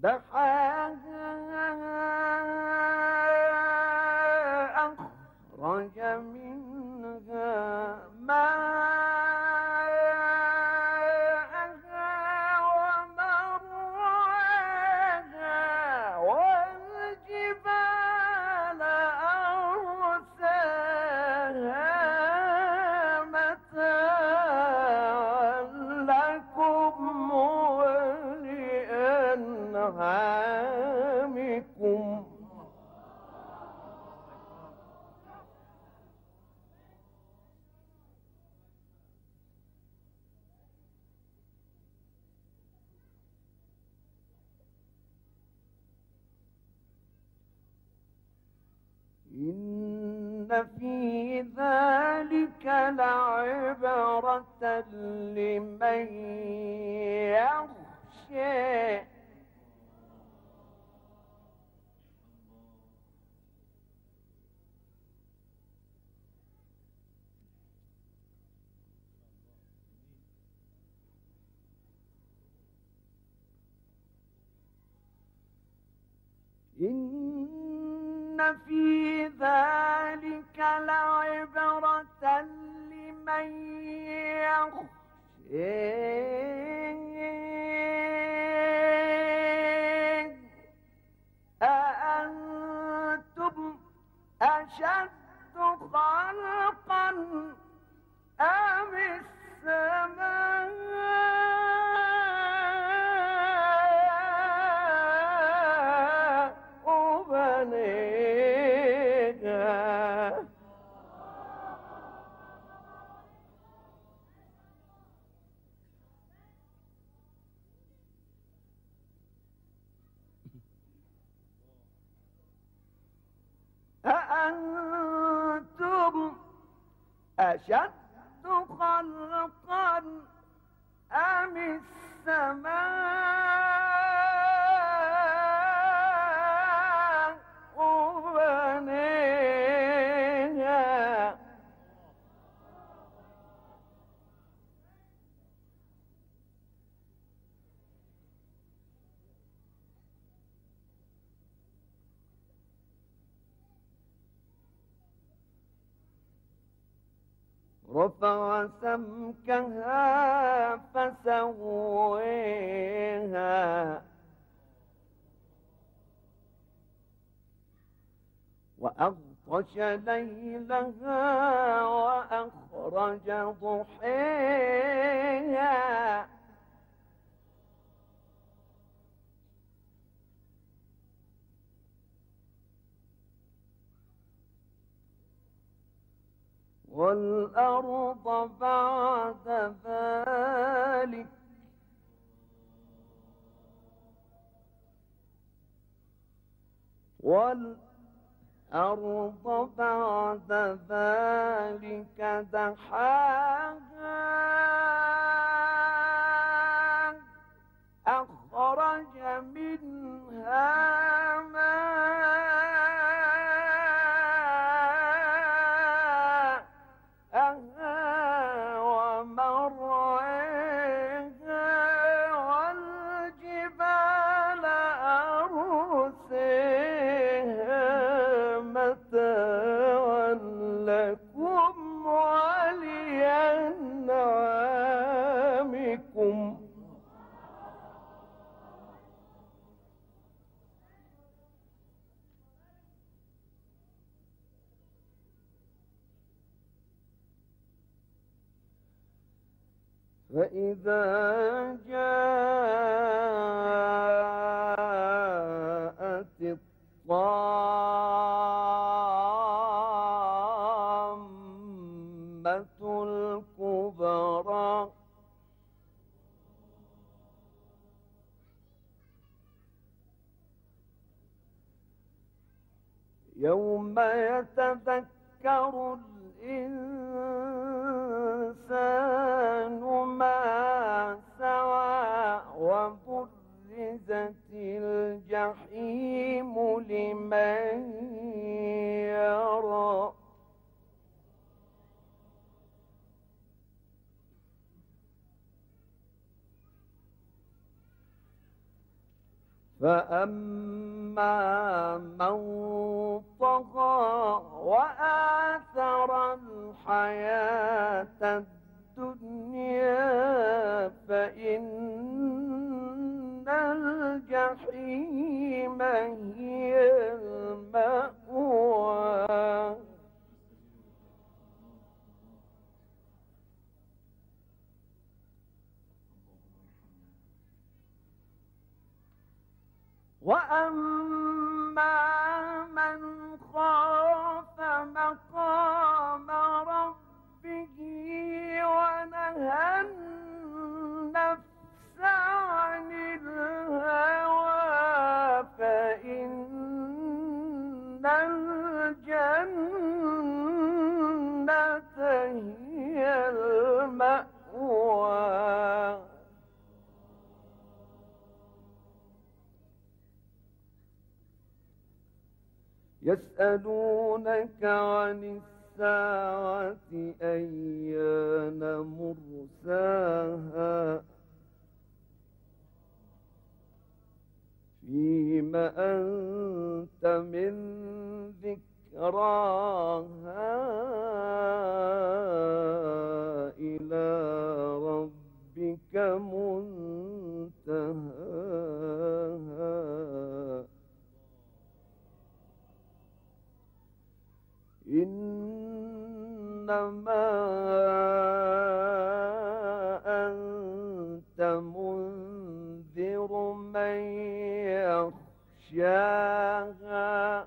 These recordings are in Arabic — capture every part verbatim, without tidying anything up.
دحاها أخرج منها ماءها ومرعاها والجبال أرساها متاعا لكم ولأنعامكم. إن في ذلك لعبرة لمن يخشى. إن في ذلك لعبرة لمن يخشى. أأنتم أشد خلقا أم السماء بنيها. أأنتم أشد خلقا أم السماء بنيها. رفع سمكها فسويها وأغطش ليلها وأخرج ضحيها. والأرض بعد ذلك والأرض بعد ذلك دحاها أخرج منها لكم ولأنعامكم. فإذا جاءت الطامة الكبرى يوم يتذكر الإنسان ما سعى وبرزت الجحيم لمن يرى. فأما من طغى وآثر الحياة الدنيا فإن الجحيم هي المأوى. وأما من خاف مقام ربه ونهى النفس عن الهوى فإن الجنة هي المأوى. يسألونك عن الساعة أيان مرساها فيم أنت من ذكراها إلى ربك منتهاها. إنما أنت منذر من يخشاها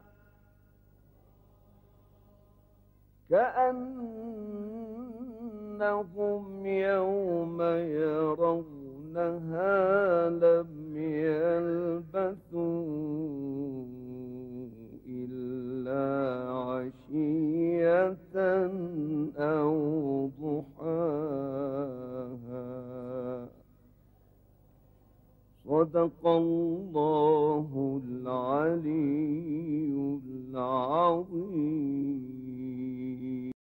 كأنهم يوم يرونها لم يلبثوا إلا عشية أو ضحاها. صدق الله